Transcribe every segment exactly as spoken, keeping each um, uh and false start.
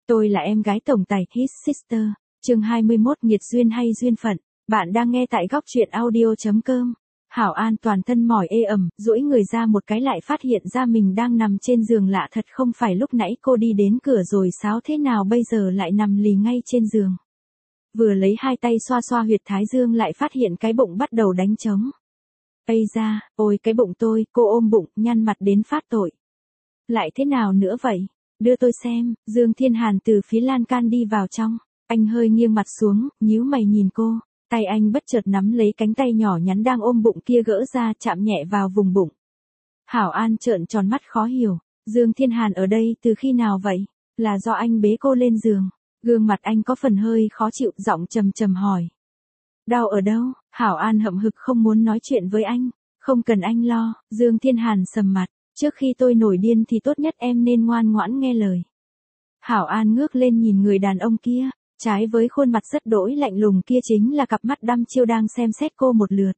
Tôi là em gái tổng tài His Sister, chương hai mươi mốt nghiệt duyên hay duyên phận. Bạn đang nghe tại góc truyện audio chấm com. Hảo An toàn thân mỏi ê ẩm, duỗi người ra một cái lại phát hiện ra mình đang nằm trên giường lạ thật, không phải lúc nãy cô đi đến cửa rồi sao thế nào bây giờ lại nằm lì ngay trên giường. Vừa lấy hai tay xoa xoa huyệt thái dương lại phát hiện cái bụng bắt đầu đánh trống. Ây da, ôi cái bụng tôi, cô ôm bụng, nhăn mặt đến phát tội. Lại thế nào nữa vậy? Đưa tôi xem. Dương Thiên Hàn từ phía lan can đi vào trong. Anh hơi nghiêng mặt xuống, nhíu mày nhìn cô. Tay anh bất chợt nắm lấy cánh tay nhỏ nhắn đang ôm bụng kia gỡ ra, chạm nhẹ vào vùng bụng. Hảo An trợn tròn mắt khó hiểu. Dương Thiên Hàn ở đây từ khi nào vậy? Là do anh bế cô lên giường. Gương mặt anh có phần hơi khó chịu, giọng trầm trầm hỏi. Đau ở đâu? Hảo An hậm hực không muốn nói chuyện với anh. Không cần anh lo. Dương Thiên Hàn sầm mặt. Trước khi tôi nổi điên thì tốt nhất em nên ngoan ngoãn nghe lời. Hảo An ngước lên nhìn người đàn ông kia. Trái với khuôn mặt rất đỗi lạnh lùng kia chính là cặp mắt đăm chiêu đang xem xét cô một lượt.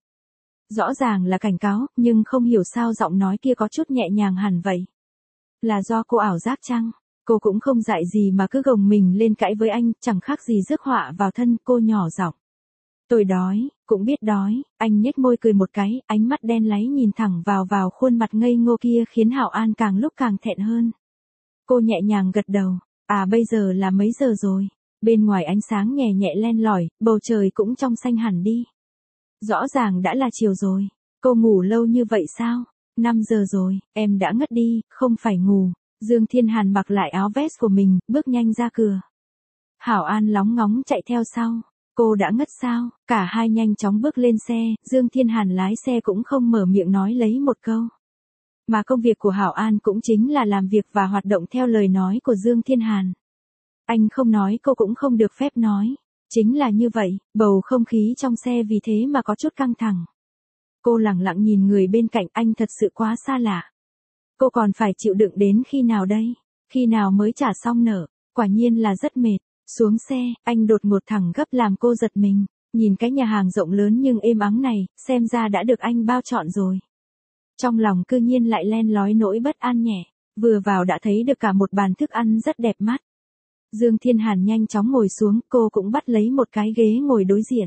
Rõ ràng là cảnh cáo, nhưng không hiểu sao giọng nói kia có chút nhẹ nhàng hẳn vậy. Là do cô ảo giác chăng? Cô cũng không dại gì mà cứ gồng mình lên cãi với anh, chẳng khác gì rước họa vào thân. Cô nhỏ giọng. Tôi đói, cũng biết đói. Anh nhếch môi cười một cái, ánh mắt đen láy nhìn thẳng vào vào khuôn mặt ngây ngô kia khiến Hảo An càng lúc càng thẹn hơn. Cô nhẹ nhàng gật đầu. À bây giờ là mấy giờ rồi? Bên ngoài ánh sáng nhẹ nhẹ len lỏi, bầu trời cũng trong xanh hẳn đi. Rõ ràng đã là chiều rồi. Cô ngủ lâu như vậy sao? năm giờ rồi, em đã ngất đi, không phải ngủ. Dương Thiên Hàn mặc lại áo vest của mình, bước nhanh ra cửa. Hảo An lóng ngóng chạy theo sau. Cô đã ngất sao? Cả hai nhanh chóng bước lên xe, Dương Thiên Hàn lái xe cũng không mở miệng nói lấy một câu. Mà công việc của Hảo An cũng chính là làm việc và hoạt động theo lời nói của Dương Thiên Hàn. Anh không nói cô cũng không được phép nói. Chính là như vậy, bầu không khí trong xe vì thế mà có chút căng thẳng. Cô lẳng lặng nhìn người bên cạnh, anh thật sự quá xa lạ. Cô còn phải chịu đựng đến khi nào đây? Khi nào mới trả xong nợ? Quả nhiên là rất mệt. Xuống xe, anh đột ngột thẳng gấp làm cô giật mình. Nhìn cái nhà hàng rộng lớn nhưng êm ắng này, xem ra đã được anh bao trọn rồi. Trong lòng cư nhiên lại len lói nỗi bất an nhẹ. Vừa vào đã thấy được cả một bàn thức ăn rất đẹp mắt. Dương Thiên Hàn nhanh chóng ngồi xuống, cô cũng bắt lấy một cái ghế ngồi đối diện.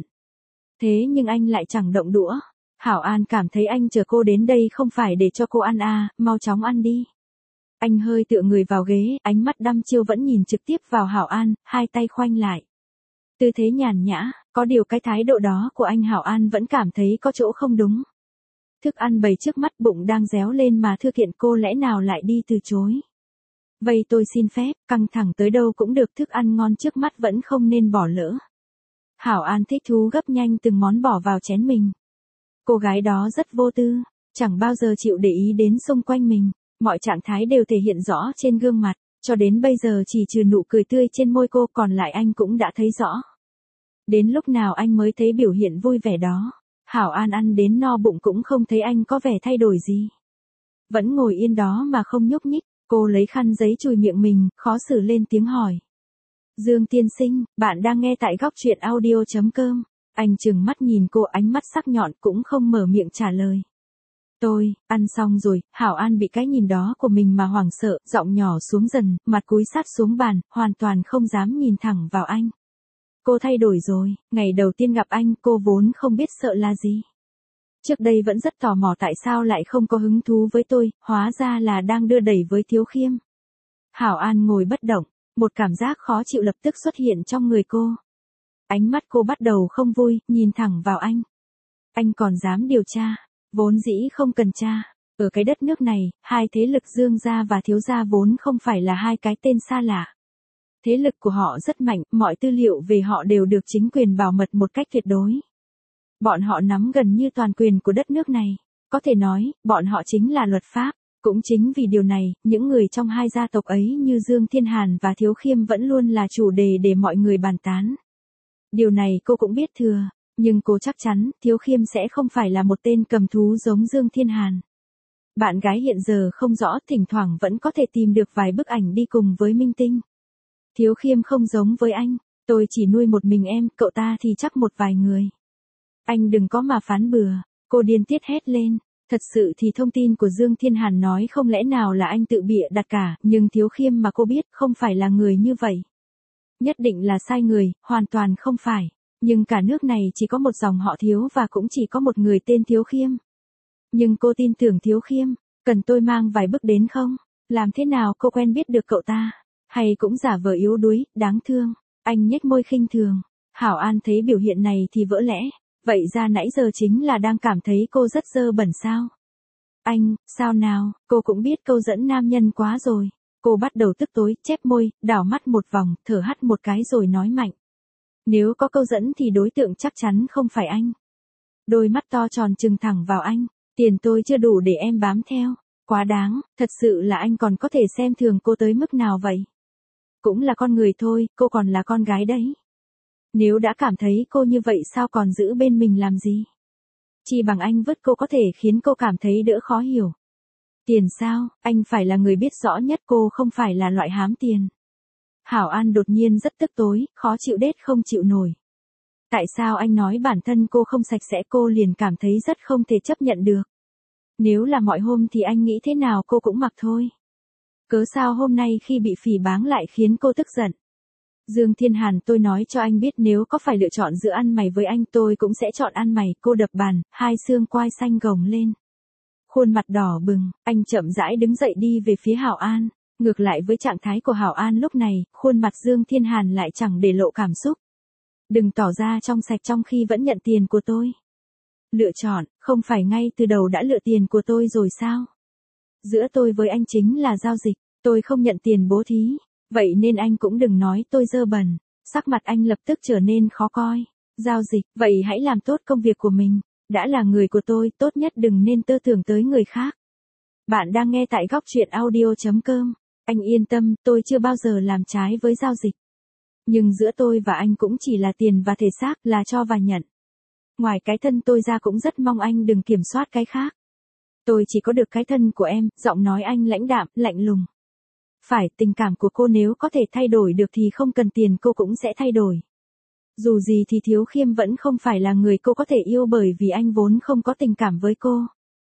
Thế nhưng anh lại chẳng động đũa. Hảo An cảm thấy anh chờ cô đến đây không phải để cho cô ăn à, mau chóng ăn đi. Anh hơi tựa người vào ghế, ánh mắt đăm chiêu vẫn nhìn trực tiếp vào Hảo An, hai tay khoanh lại. Tư thế nhàn nhã, có điều cái thái độ đó của anh Hảo An vẫn cảm thấy có chỗ không đúng. Thức ăn bày trước mắt, bụng đang réo lên mà thư kiện cô lẽ nào lại đi từ chối. Vậy tôi xin phép, căng thẳng tới đâu cũng được, thức ăn ngon trước mắt vẫn không nên bỏ lỡ. Hảo An thích thú gấp nhanh từng món bỏ vào chén mình. Cô gái đó rất vô tư, chẳng bao giờ chịu để ý đến xung quanh mình. Mọi trạng thái đều thể hiện rõ trên gương mặt, cho đến bây giờ chỉ trừ nụ cười tươi trên môi cô còn lại anh cũng đã thấy rõ. Đến lúc nào anh mới thấy biểu hiện vui vẻ đó. Hảo An ăn đến no bụng cũng không thấy anh có vẻ thay đổi gì. Vẫn ngồi yên đó mà không nhúc nhích, cô lấy khăn giấy chùi miệng mình, khó xử lên tiếng hỏi. Dương tiên sinh, bạn đang nghe tại góc truyện audio chấm com. Anh trừng mắt nhìn cô, ánh mắt sắc nhọn cũng không mở miệng trả lời. Tôi, ăn xong rồi. Hảo An bị cái nhìn đó của mình mà hoảng sợ, giọng nhỏ xuống dần, mặt cúi sát xuống bàn, hoàn toàn không dám nhìn thẳng vào anh. Cô thay đổi rồi, ngày đầu tiên gặp anh cô vốn không biết sợ là gì. Trước đây vẫn rất tò mò tại sao lại không có hứng thú với tôi, hóa ra là đang đưa đẩy với Thiếu Khiêm. Hảo An ngồi bất động, một cảm giác khó chịu lập tức xuất hiện trong người cô. Ánh mắt cô bắt đầu không vui, nhìn thẳng vào anh. Anh còn dám điều tra. Vốn dĩ không cần tra. Ở cái đất nước này, hai thế lực Dương gia và Thiếu gia vốn không phải là hai cái tên xa lạ. Thế lực của họ rất mạnh, mọi tư liệu về họ đều được chính quyền bảo mật một cách tuyệt đối. Bọn họ nắm gần như toàn quyền của đất nước này. Có thể nói, bọn họ chính là luật pháp. Cũng chính vì điều này, những người trong hai gia tộc ấy như Dương Thiên Hàn và Thiếu Khiêm vẫn luôn là chủ đề để mọi người bàn tán. Điều này cô cũng biết thừa. Nhưng cô chắc chắn, Thiếu Khiêm sẽ không phải là một tên cầm thú giống Dương Thiên Hàn. Bạn gái hiện giờ không rõ, thỉnh thoảng vẫn có thể tìm được vài bức ảnh đi cùng với minh tinh. Thiếu Khiêm không giống với anh, tôi chỉ nuôi một mình em, cậu ta thì chắc một vài người. Anh đừng có mà phán bừa, cô điên tiết hét lên. Thật sự thì thông tin của Dương Thiên Hàn nói không lẽ nào là anh tự bịa đặt cả, nhưng Thiếu Khiêm mà cô biết không phải là người như vậy. Nhất định là sai người, hoàn toàn không phải. Nhưng cả nước này chỉ có một dòng họ Thiếu và cũng chỉ có một người tên Thiếu Khiêm. Nhưng cô tin tưởng Thiếu Khiêm, cần tôi mang vài bước đến không? Làm thế nào cô quen biết được cậu ta? Hay cũng giả vờ yếu đuối, đáng thương. Anh nhếch môi khinh thường. Hảo An thấy biểu hiện này thì vỡ lẽ. Vậy ra nãy giờ chính là đang cảm thấy cô rất dơ bẩn sao? Anh, sao nào, cô cũng biết câu dẫn nam nhân quá rồi. Cô bắt đầu tức tối, chép môi, đảo mắt một vòng, thở hắt một cái rồi nói mạnh. Nếu có câu dẫn thì đối tượng chắc chắn không phải anh. Đôi mắt to tròn trừng thẳng vào anh. Tiền tôi chưa đủ để em bám theo. Quá đáng, thật sự là anh còn có thể xem thường cô tới mức nào vậy? Cũng là con người thôi, cô còn là con gái đấy. Nếu đã cảm thấy cô như vậy sao còn giữ bên mình làm gì? Chỉ bằng anh vứt cô có thể khiến cô cảm thấy đỡ khó hiểu. Tiền sao, anh phải là người biết rõ nhất cô không phải là loại hám tiền. Hảo An đột nhiên rất tức tối, khó chịu đết không chịu nổi. Tại sao anh nói bản thân cô không sạch sẽ cô liền cảm thấy rất không thể chấp nhận được. Nếu là mọi hôm thì anh nghĩ thế nào cô cũng mặc thôi. Cớ sao hôm nay khi bị phỉ báng lại khiến cô tức giận. Dương Thiên Hàn tôi nói cho anh biết nếu có phải lựa chọn giữa ăn mày với anh tôi cũng sẽ chọn ăn mày. Cô đập bàn, hai xương quai xanh gồng lên. Khuôn mặt đỏ bừng, anh chậm rãi đứng dậy đi về phía Hảo An. Ngược lại với trạng thái của Hảo An lúc này, khuôn mặt Dương Thiên Hàn lại chẳng để lộ cảm xúc. Đừng tỏ ra trong sạch trong khi vẫn nhận tiền của tôi. Lựa chọn, không phải ngay từ đầu đã lựa tiền của tôi rồi sao? Giữa tôi với anh chính là giao dịch, tôi không nhận tiền bố thí. Vậy nên anh cũng đừng nói tôi dơ bẩn. Sắc mặt anh lập tức trở nên khó coi. Giao dịch, vậy hãy làm tốt công việc của mình. Đã là người của tôi, tốt nhất đừng nên tơ tưởng tới người khác. Bạn đang nghe tại góc truyện audio chấm com. Anh yên tâm, tôi chưa bao giờ làm trái với giao dịch. Nhưng giữa tôi và anh cũng chỉ là tiền và thể xác, là cho và nhận. Ngoài cái thân tôi ra cũng rất mong anh đừng kiểm soát cái khác. Tôi chỉ có được cái thân của em, giọng nói anh lãnh đạm, lạnh lùng. Phải, tình cảm của cô nếu có thể thay đổi được thì không cần tiền cô cũng sẽ thay đổi. Dù gì thì Thiếu Khiêm vẫn không phải là người cô có thể yêu bởi vì anh vốn không có tình cảm với cô.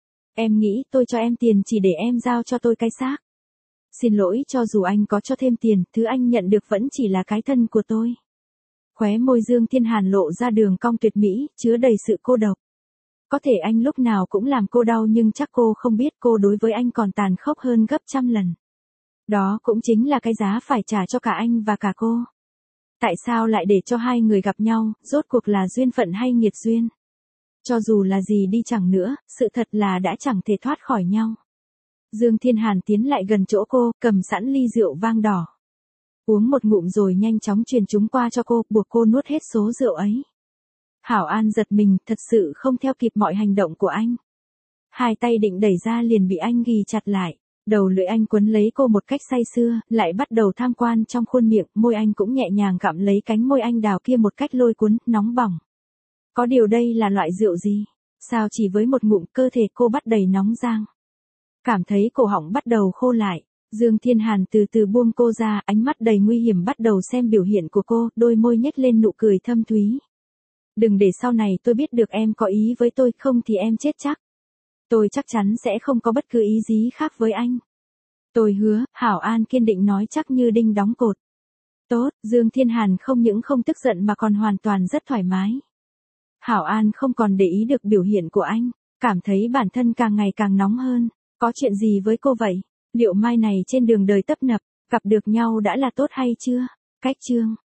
Em nghĩ tôi cho em tiền chỉ để em giao cho tôi cái xác. Xin lỗi, cho dù anh có cho thêm tiền, thứ anh nhận được vẫn chỉ là cái thân của tôi. Khóe môi Dương Thiên Hàn lộ ra đường cong tuyệt mỹ, chứa đầy sự cô độc. Có thể anh lúc nào cũng làm cô đau nhưng chắc cô không biết cô đối với anh còn tàn khốc hơn gấp trăm lần. Đó cũng chính là cái giá phải trả cho cả anh và cả cô. Tại sao lại để cho hai người gặp nhau, rốt cuộc là duyên phận hay nghiệt duyên? Cho dù là gì đi chẳng nữa, sự thật là đã chẳng thể thoát khỏi nhau. Dương Thiên Hàn tiến lại gần chỗ cô, cầm sẵn ly rượu vang đỏ. Uống một ngụm rồi nhanh chóng truyền chúng qua cho cô, buộc cô nuốt hết số rượu ấy. Hảo An giật mình, thật sự không theo kịp mọi hành động của anh. Hai tay định đẩy ra liền bị anh ghì chặt lại. Đầu lưỡi anh quấn lấy cô một cách say sưa, lại bắt đầu tham quan trong khuôn miệng, môi anh cũng nhẹ nhàng gặm lấy cánh môi anh đào kia một cách lôi cuốn, nóng bỏng. Có điều đây là loại rượu gì? Sao chỉ với một ngụm cơ thể cô bắt đầy nóng rang? Cảm thấy cổ họng bắt đầu khô lại, Dương Thiên Hàn từ từ buông cô ra, ánh mắt đầy nguy hiểm bắt đầu xem biểu hiện của cô, đôi môi nhếch lên nụ cười thâm thúy. Đừng để sau này tôi biết được em có ý với tôi, không thì em chết chắc. Tôi chắc chắn sẽ không có bất cứ ý gì khác với anh. Tôi hứa, Hảo An kiên định nói chắc như đinh đóng cột. Tốt, Dương Thiên Hàn không những không tức giận mà còn hoàn toàn rất thoải mái. Hảo An không còn để ý được biểu hiện của anh, cảm thấy bản thân càng ngày càng nóng hơn. Có chuyện gì với cô vậy? Liệu mai này trên đường đời tấp nập, gặp được nhau đã là tốt hay chưa? Cách chương